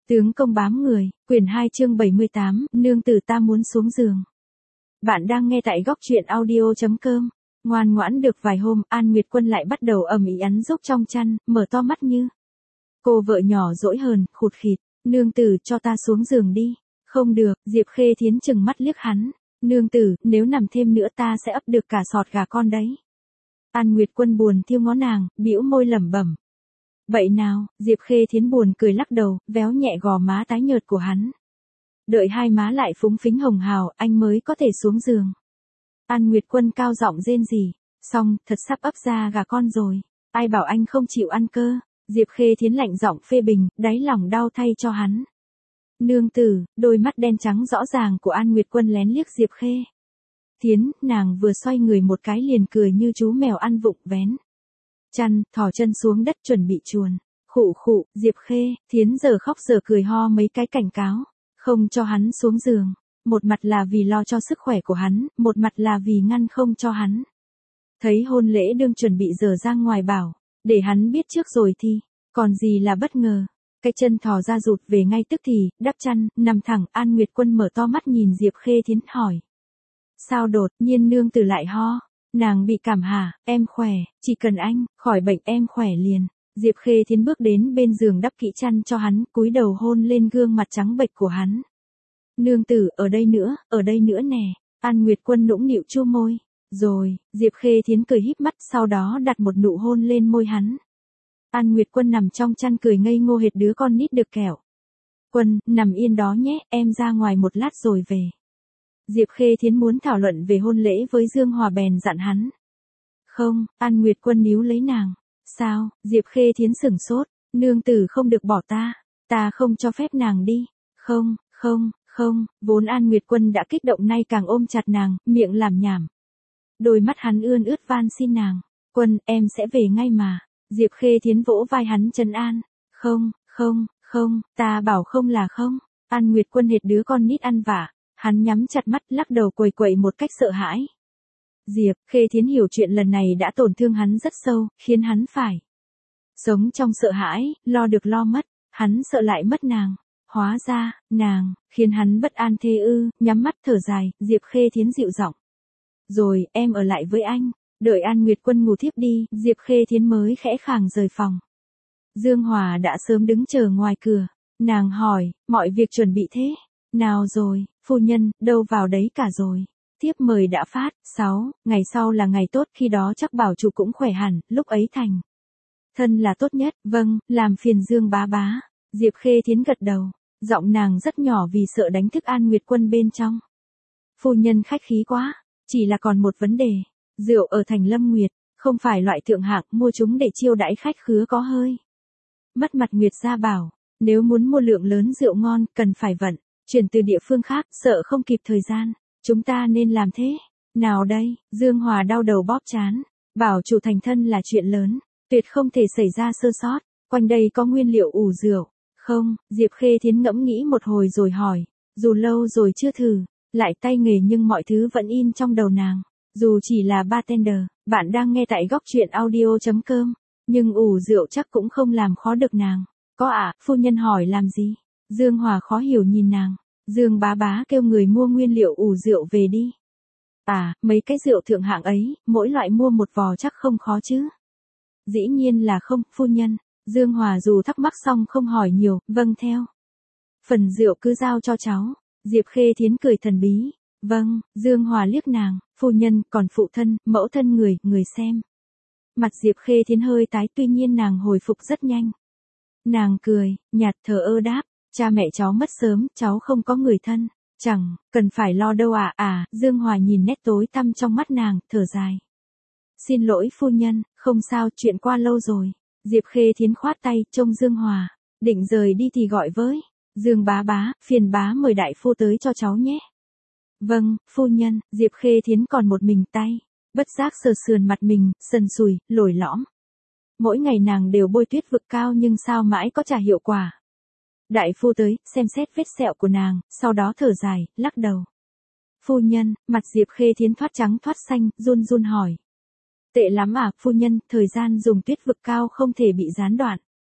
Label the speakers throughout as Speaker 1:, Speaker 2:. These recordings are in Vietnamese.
Speaker 1: Tướng công bám người, quyển 2 chương 78, nương tử ta muốn xuống giường. Bạn đang nghe tại góc truyện audio.com. Ngoan ngoãn được vài hôm, An Nguyệt Quân lại bắt đầu ầm ĩ ắn rúc trong chăn, mở to mắt như cô vợ nhỏ dỗi hờn, khụt khịt, nương tử cho ta xuống giường đi. Không được, Diệp Khê Thiến chừng mắt liếc hắn, nương tử, nếu nằm thêm nữa ta sẽ ấp được cả sọt gà con đấy. An Nguyệt Quân buồn thiêu ngó nàng, bĩu môi lẩm bẩm. Vậy nào, Diệp Khê Thiến buồn cười lắc đầu, véo nhẹ gò má tái nhợt của hắn. Đợi hai má lại phúng phính hồng hào, anh mới có thể xuống giường. An Nguyệt Quân cao giọng rên rỉ, xong, thật sắp ấp ra gà con rồi, ai bảo anh không chịu ăn cơ. Diệp Khê Thiến lạnh giọng phê bình, đáy lòng đau thay cho hắn. Nương tử, đôi mắt đen trắng rõ ràng của An Nguyệt Quân lén liếc Diệp Khê Thiến, nàng vừa xoay người một cái liền cười như chú mèo ăn vụng vén chăn, thò chân xuống đất chuẩn bị chuồn. Khụ khụ, Diệp Khê Thiến giờ khóc giờ cười ho mấy cái cảnh cáo, không cho hắn xuống giường. Một mặt là vì lo cho sức khỏe của hắn, một mặt là vì ngăn không cho hắn. Thấy hôn lễ đương chuẩn bị dở ra ngoài bảo, để hắn biết trước rồi thì, còn gì là bất ngờ. Cái chân thò ra rụt về ngay tức thì, đắp chăn, nằm thẳng. An Nguyệt Quân mở to mắt nhìn Diệp Khê Thiến hỏi. Sao đột nhiên nương tử lại ho? Nàng bị cảm hả? Em khỏe, chỉ cần anh khỏi bệnh em khỏe liền. Diệp Khê Thiến bước đến bên giường đắp kỹ chăn cho hắn, cúi đầu hôn lên gương mặt trắng bệch của hắn. Nương tử, ở đây nữa nè. An Nguyệt Quân nũng nịu chua môi. Rồi, Diệp Khê Thiến cười híp mắt, sau đó đặt một nụ hôn lên môi hắn. An Nguyệt Quân nằm trong chăn cười ngây ngô hệt đứa con nít được kẹo. Quân, nằm yên đó nhé, em ra ngoài một lát rồi về. Diệp Khê Thiến muốn thảo luận về hôn lễ với Dương Hòa bèn dặn hắn. Không, An Nguyệt Quân níu lấy nàng. Sao? Diệp Khê Thiến sửng sốt. Nương tử không được bỏ ta không cho phép nàng đi. Không, vốn An Nguyệt Quân đã kích động nay càng ôm chặt nàng, miệng làm nhảm. Đôi mắt hắn ươn ướt van xin nàng. Quân, em sẽ về ngay mà. Diệp Khê Thiến vỗ vai hắn trấn an. Không, ta bảo không là không. An Nguyệt Quân hệt đứa con nít ăn vạ. Hắn nhắm chặt mắt lắc đầu quầy quậy một cách sợ hãi. Diệp Khê Thiến hiểu chuyện lần này đã tổn thương hắn rất sâu, khiến hắn phải sống trong sợ hãi, lo được lo mất. Hắn sợ lại mất nàng. Hóa ra, nàng, khiến hắn bất an thê ư, nhắm mắt thở dài, Diệp Khê Thiến dịu giọng. Rồi, em ở lại với anh. Đợi An Nguyệt Quân ngủ thiếp đi, Diệp Khê Thiến mới khẽ khàng rời phòng. Dương Hòa đã sớm đứng chờ ngoài cửa. Nàng hỏi, mọi việc chuẩn bị thế nào rồi, phu nhân, đâu vào đấy cả rồi. Thiếp mời đã phát, 6, ngày sau là ngày tốt, khi đó chắc bảo chủ cũng khỏe hẳn, lúc ấy thành thân là tốt nhất. Vâng, làm phiền Dương bá bá. Diệp Khê Thiến gật đầu, giọng nàng rất nhỏ vì sợ đánh thức An Nguyệt Quân bên trong. Phu nhân khách khí quá, chỉ là còn một vấn đề. Rượu ở thành Lâm Nguyệt, không phải loại thượng hạng, mua chúng để chiêu đãi khách khứa có hơi mất mặt. Nguyệt gia bảo, nếu muốn mua lượng lớn rượu ngon, cần phải vận chuyển từ địa phương khác, sợ không kịp thời gian. Chúng ta nên làm thế nào đây? Dương Hòa đau đầu bóp trán, bảo chủ thành thân là chuyện lớn, tuyệt không thể xảy ra sơ sót. Quanh đây có nguyên liệu ủ rượu không? Diệp Khê Thiến ngẫm nghĩ một hồi rồi hỏi, dù lâu rồi chưa thử lại tay nghề nhưng mọi thứ vẫn in trong đầu nàng. Dù chỉ là bartender, bạn đang nghe tại góc truyện audio.com, nhưng ủ rượu chắc cũng không làm khó được nàng. Có ạ, phu nhân hỏi làm gì? Dương Hòa khó hiểu nhìn nàng. Dương bá bá kêu người mua nguyên liệu ủ rượu về đi. À, mấy cái rượu thượng hạng ấy, mỗi loại mua một vò chắc không khó chứ? Dĩ nhiên là không, phu nhân. Dương Hòa dù thắc mắc xong không hỏi nhiều, vâng theo. Phần rượu cứ giao cho cháu. Diệp Khê Thiến cười thần bí. Vâng, Dương Hòa liếc nàng, phu nhân, còn phụ thân, mẫu thân người xem. Mặt Diệp Khê Thiến hơi tái, tuy nhiên nàng hồi phục rất nhanh. Nàng cười, nhạt thờ ơ đáp, cha mẹ cháu mất sớm, cháu không có người thân, chẳng cần phải lo đâu ạ. Dương Hòa nhìn nét tối tăm trong mắt nàng, thở dài. Xin lỗi phu nhân, không sao, chuyện qua lâu rồi. Diệp Khê Thiến khoát tay, trông Dương Hòa định rời đi thì gọi với. Dương bá bá, phiền bá mời đại phu tới cho cháu nhé. Vâng, phu nhân. Diệp Khê Thiến còn một mình tay, bất giác sờ sườn mặt mình, sần sùi, lồi lõm. Mỗi ngày nàng đều bôi tuyết vực cao nhưng sao mãi có chả hiệu quả. Đại phu tới, xem xét vết sẹo của nàng, sau đó thở dài, lắc đầu. Phu nhân, mặt Diệp Khê Thiến thoát trắng thoát xanh, run run hỏi. Tệ lắm à, phu nhân, thời gian dùng tuyết vực cao không thể bị gián đoạn.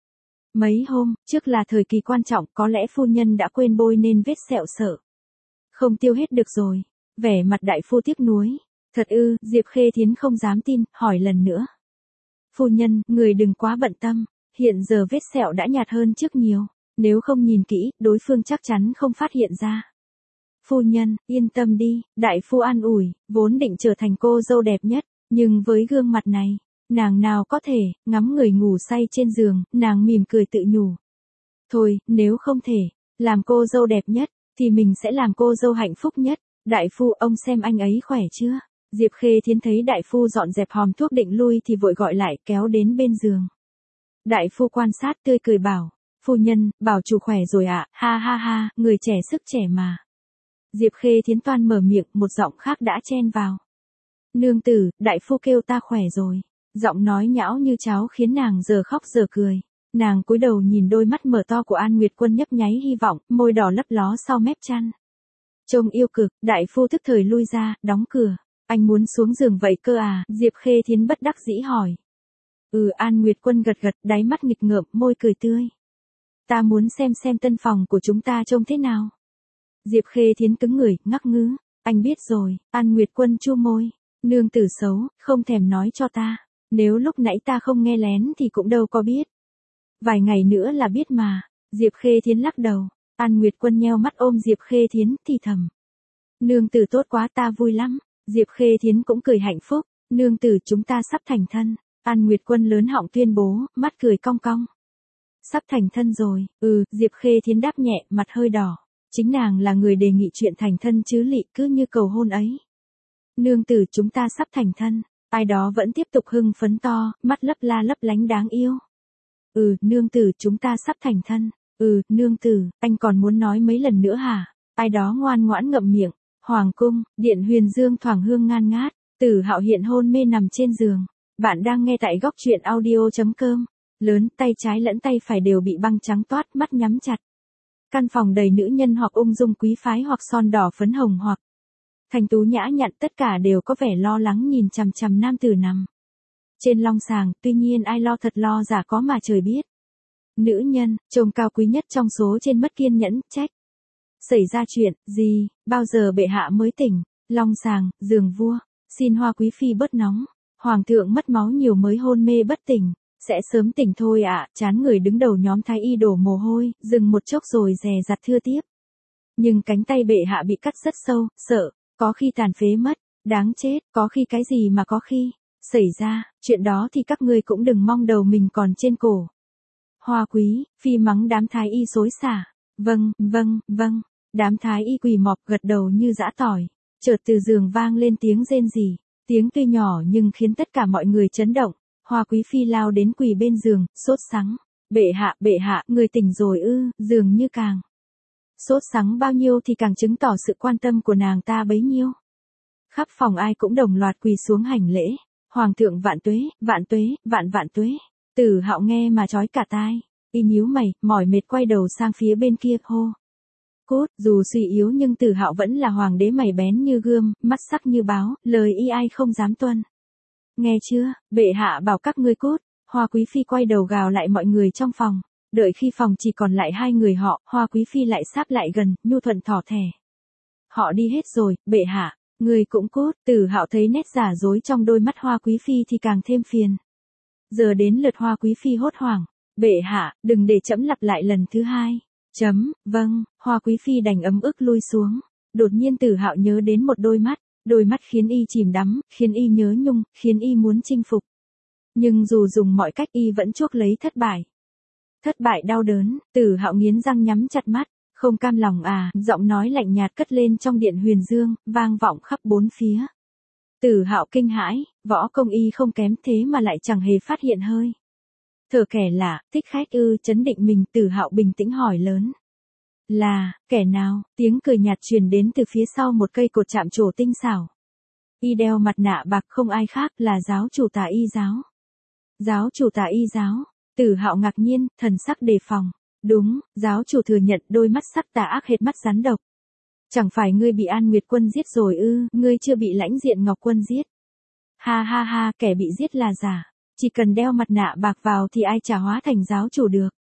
Speaker 1: Mấy hôm trước là thời kỳ quan trọng, có lẽ phu nhân đã quên bôi nên vết sẹo sợ không tiêu hết được rồi. Vẻ mặt đại phu tiếc nuối. Thật ư? Diệp Khê Thiến không dám tin, hỏi lần nữa. Phu nhân, người đừng quá bận tâm, hiện giờ vết sẹo đã nhạt hơn trước nhiều, nếu không nhìn kỹ, đối phương chắc chắn không phát hiện ra. Phu nhân, yên tâm đi, đại phu an ủi, vốn định trở thành cô dâu đẹp nhất, nhưng với gương mặt này, nàng nào có thể, ngắm người ngủ say trên giường, nàng mỉm cười tự nhủ. Thôi, nếu không thể, làm cô dâu đẹp nhất, thì mình sẽ làm cô dâu hạnh phúc nhất. Đại phu, ông xem anh ấy khỏe chưa? Diệp Khê Thiến thấy đại phu dọn dẹp hòm thuốc định lui thì vội gọi lại, kéo đến bên giường. Đại phu quan sát tươi cười bảo, phu nhân, bảo chủ khỏe rồi ạ, ha ha ha, người trẻ sức trẻ mà. Diệp Khê Thiến toan mở miệng, một giọng khác đã chen vào. Nương tử, đại phu kêu ta khỏe rồi. Giọng nói nhão như cháo khiến nàng giờ khóc giờ cười. Nàng cúi đầu nhìn đôi mắt mở to của An Nguyệt Quân nhấp nháy hy vọng, môi đỏ lấp ló sau mép chăn. Trông yêu cực, đại phu tức thời lui ra, đóng cửa. Anh muốn xuống giường vậy cơ à? Diệp Khê Thiến bất đắc dĩ hỏi. An Nguyệt Quân gật gật, đáy mắt nghịch ngợm, môi cười tươi. Ta muốn xem tân phòng của chúng ta trông thế nào. Diệp Khê Thiến cứng người, ngắc ngứ. Anh biết rồi. An Nguyệt Quân chu môi. Nương tử xấu, không thèm nói cho ta. Nếu lúc nãy ta không nghe lén thì cũng đâu có biết. Vài ngày nữa là biết mà. Diệp Khê Thiến lắc đầu. An Nguyệt Quân nheo mắt ôm Diệp Khê Thiến, thì thầm. Nương tử tốt quá, ta vui lắm. Diệp Khê Thiến cũng cười hạnh phúc. Nương tử, chúng ta sắp thành thân. An Nguyệt Quân lớn họng tuyên bố, mắt cười cong cong. Sắp thành thân rồi. Diệp Khê Thiến đáp nhẹ, mặt hơi đỏ. Chính nàng là người đề nghị chuyện thành thân chứ lị, cứ như cầu hôn ấy. Nương tử, chúng ta sắp thành thân. Ai đó vẫn tiếp tục hưng phấn to, mắt lấp la lấp lánh đáng yêu. Nương tử, chúng ta sắp thành thân. Nương tử, anh còn muốn nói mấy lần nữa hả? Ai đó ngoan ngoãn ngậm miệng. Hoàng cung, điện huyền dương thoảng hương ngan ngát. Tử Hạo hiện hôn mê nằm trên giường. Bạn đang nghe tại góc truyện audio.com. Lớn, tay trái lẫn tay phải đều bị băng trắng toát, mắt nhắm chặt. Căn phòng đầy nữ nhân hoặc ung dung quý phái hoặc son đỏ phấn hồng hoặc thành tú nhã nhặn, tất cả đều có vẻ lo lắng nhìn chằm chằm nam tử nằm trên long sàng, tuy nhiên ai lo thật lo giả có mà trời biết. Nữ nhân, trông cao quý nhất trong số trên mất kiên nhẫn, trách. Xảy ra chuyện, gì, bao giờ bệ hạ mới tỉnh, long sàng, giường vua, xin hoa quý phi bớt nóng, hoàng thượng mất máu nhiều mới hôn mê bất tỉnh, sẽ sớm tỉnh thôi ạ. Chán người đứng đầu nhóm thái y đổ mồ hôi, dừng một chốc rồi dè dặt thưa tiếp. Nhưng cánh tay bệ hạ bị cắt rất sâu, sợ, có khi tàn phế mất, đáng chết, có khi cái gì mà có khi xảy ra, chuyện đó thì các ngươi cũng đừng mong đầu mình còn trên cổ. Hoa quý phi mắng đám thái y xối xả. Vâng, đám thái y quỳ mọp gật đầu như giã tỏi. Chợt từ giường vang lên tiếng rên rỉ, tiếng tuy nhỏ nhưng khiến tất cả mọi người chấn động. Hoa quý phi lao đến quỳ bên giường, sốt sắng. Bệ hạ, người tỉnh rồi ư? Dường như càng sốt sắng bao nhiêu thì càng chứng tỏ sự quan tâm của nàng ta bấy nhiêu. Khắp phòng ai cũng đồng loạt quỳ xuống hành lễ. Hoàng thượng vạn tuế, vạn tuế. Tử Hạo nghe mà chói cả tai. Y nhíu mày, mỏi mệt quay đầu sang phía bên kia, hô. Cút, dù suy yếu nhưng Tử Hạo vẫn là hoàng đế mày bén như gươm, mắt sắc như báo, lời y ai không dám tuân. Nghe chưa, bệ hạ bảo các ngươi cút. Hoa quý phi quay đầu gào lại mọi người trong phòng. Đợi khi phòng chỉ còn lại hai người họ, Hoa quý phi lại sáp lại gần, nhu thuận thỏ thẻ. Họ đi hết rồi, bệ hạ, người cũng cút. Tử Hạo thấy nét giả dối trong đôi mắt Hoa quý phi thì càng thêm phiền. Giờ đến lượt Hoa quý phi hốt hoảng. Bệ hạ, đừng để trẫm lặp lại lần thứ hai. Vâng, Hoa quý phi đành ấm ức lui xuống. Đột nhiên Tử Hạo nhớ đến một đôi mắt khiến y chìm đắm, khiến y nhớ nhung, khiến y muốn chinh phục. Nhưng dù dùng mọi cách y vẫn chuốc lấy thất bại. Thất bại đau đớn, Tử Hạo nghiến răng nhắm chặt mắt, không cam lòng à, giọng nói lạnh nhạt cất lên trong điện huyền dương, vang vọng khắp bốn phía. Tử Hạo kinh hãi, võ công y không kém thế mà lại chẳng hề phát hiện hơi thở kẻ lạ. Thích khách ư? Chấn định mình, Tử Hạo bình tĩnh hỏi lớn. Là, kẻ nào? Tiếng cười nhạt truyền đến từ phía sau một cây cột chạm trổ tinh xảo. Y đeo mặt nạ bạc, không ai khác là giáo chủ Tà Y giáo. Giáo chủ Tà Y giáo? Tử Hạo ngạc nhiên, thần sắc đề phòng. Đúng, giáo chủ thừa nhận, đôi mắt sắc tà ác hệt mắt rắn độc. Chẳng phải ngươi bị An Nguyệt Quân giết rồi ư? Ngươi chưa bị Lãnh Diện Ngọc Quân giết. Ha ha ha, kẻ bị giết là giả. Chỉ cần đeo mặt nạ bạc vào thì ai chả hóa thành giáo chủ được.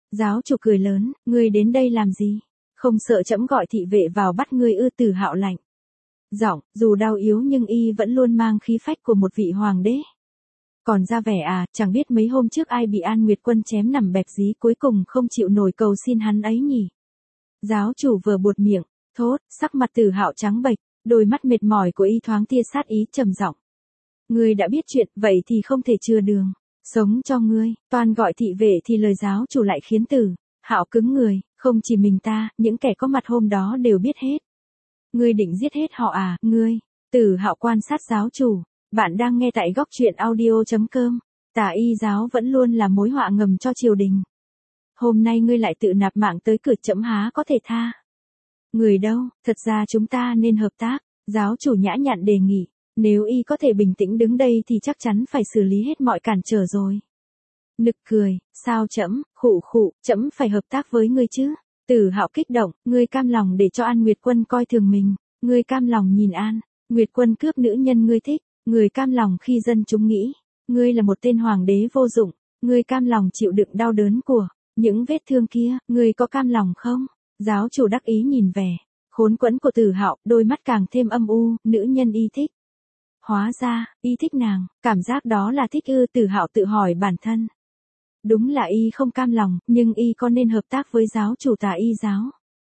Speaker 1: Giáo chủ cười lớn, ngươi đến đây làm gì? Không sợ trẫm gọi thị vệ vào bắt ngươi ư? Tử Hạo lạnh giọng, dù đau yếu nhưng y vẫn luôn mang khí phách của một vị hoàng đế. Còn ra vẻ à, chẳng biết mấy hôm trước ai bị An Nguyệt Quân chém nằm bẹp dí cuối cùng không chịu nổi cầu xin hắn ấy nhỉ. Giáo chủ vừa buột miệng, thốt, sắc mặt Tử Hạo trắng bệch, đôi mắt mệt mỏi của y thoáng tia sát ý trầm giọng. Ngươi đã biết chuyện, vậy thì không thể chừa đường sống cho ngươi. Toàn gọi thị vệ thì lời giáo chủ lại khiến Tử Hạo cứng người, không chỉ mình ta, những kẻ có mặt hôm đó đều biết hết. Ngươi định giết hết họ à? Ngươi? Tử Hạo quan sát giáo chủ. Bạn đang nghe tại góc truyện audio.com. Tà y giáo vẫn luôn là mối họa ngầm cho triều đình. Hôm nay ngươi lại tự nạp mạng tới cửa, trẫm há có thể tha người đâu. Thật ra chúng ta nên hợp tác. Giáo chủ nhã nhặn đề nghị. Nếu y có thể bình tĩnh đứng đây thì chắc chắn phải xử lý hết mọi cản trở rồi. Nực cười, sao trẫm? Khụ khụ, trẫm phải hợp tác với ngươi chứ. Tử Hạo kích động, ngươi cam lòng để cho An Nguyệt Quân coi thường mình, ngươi cam lòng nhìn An Nguyệt Quân cướp nữ nhân ngươi thích, ngươi cam lòng khi dân chúng nghĩ ngươi là một tên hoàng đế vô dụng, ngươi cam lòng chịu đựng đau đớn của những vết thương kia, ngươi có cam lòng không? Giáo chủ đắc ý nhìn vẻ khốn quẫn của Tử Hạo, đôi mắt càng thêm âm u. Nữ nhân y thích. Hóa ra, y thích nàng, cảm giác đó là thích ư? Tử Hạo tự hỏi bản thân. Đúng là y không cam lòng, nhưng y có nên hợp tác với giáo chủ Tà y giáo?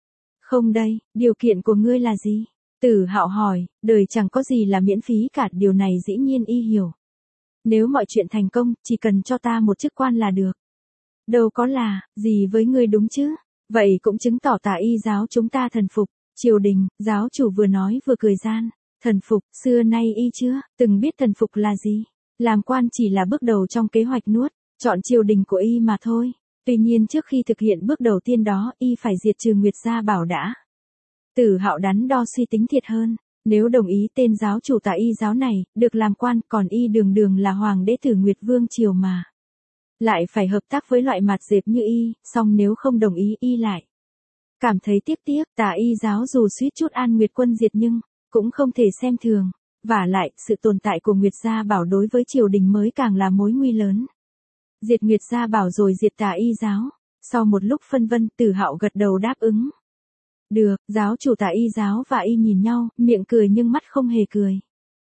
Speaker 1: Không đây, điều kiện của ngươi là gì? Tử Hạo hỏi, đời chẳng có gì là miễn phí cả, điều này dĩ nhiên y hiểu. Nếu mọi chuyện thành công, chỉ cần cho ta một chức quan là được. Đâu có là gì với ngươi đúng chứ? Vậy cũng chứng tỏ Tà y giáo chúng ta thần phục triều đình. Giáo chủ vừa nói vừa cười gian. Thần phục, xưa nay y chưa từng biết thần phục là gì. Làm quan chỉ là bước đầu trong kế hoạch nuốt chọn triều đình của y mà thôi. Tuy nhiên trước khi thực hiện bước đầu tiên đó, y phải diệt trừ Nguyệt Gia Bảo đã. Tử Hạo đắn đo suy tính thiệt hơn. Nếu đồng ý tên giáo chủ Tà y giáo này được làm quan, còn y đường đường là hoàng đế tử Nguyệt Vương triều mà lại phải hợp tác với loại mạt dẹp như y, song nếu không đồng ý y lại cảm thấy tiếc tiếc. Tà y giáo dù suýt chút An Nguyệt Quân diệt nhưng cũng không thể xem thường. Vả lại, sự tồn tại của Nguyệt Gia Bảo đối với triều đình mới càng là mối nguy lớn. Diệt Nguyệt Gia Bảo rồi diệt Tà y giáo. Sau một lúc phân vân, Tử Hạo gật đầu đáp ứng. Được. Giáo chủ Tà y giáo và y nhìn nhau, miệng cười nhưng mắt không hề cười.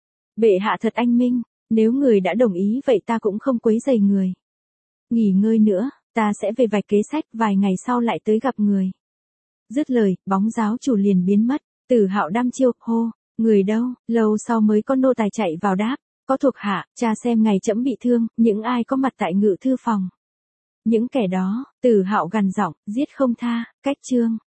Speaker 1: Bệ hạ thật anh minh, nếu người đã đồng ý vậy ta cũng không quấy rầy người. Nghỉ ngơi nữa, ta sẽ về vạch kế sách, vài ngày sau lại tới gặp người. Dứt lời, bóng giáo chủ liền biến mất. Tử Hạo đăm chiêu, hô, người đâu? Lâu sau mới có nô tài chạy vào đáp, có thuộc hạ, cha xem ngày trẫm bị thương, những ai có mặt tại ngự thư phòng. Những kẻ đó. Tử Hạo gằn giọng, giết không tha. Cách chương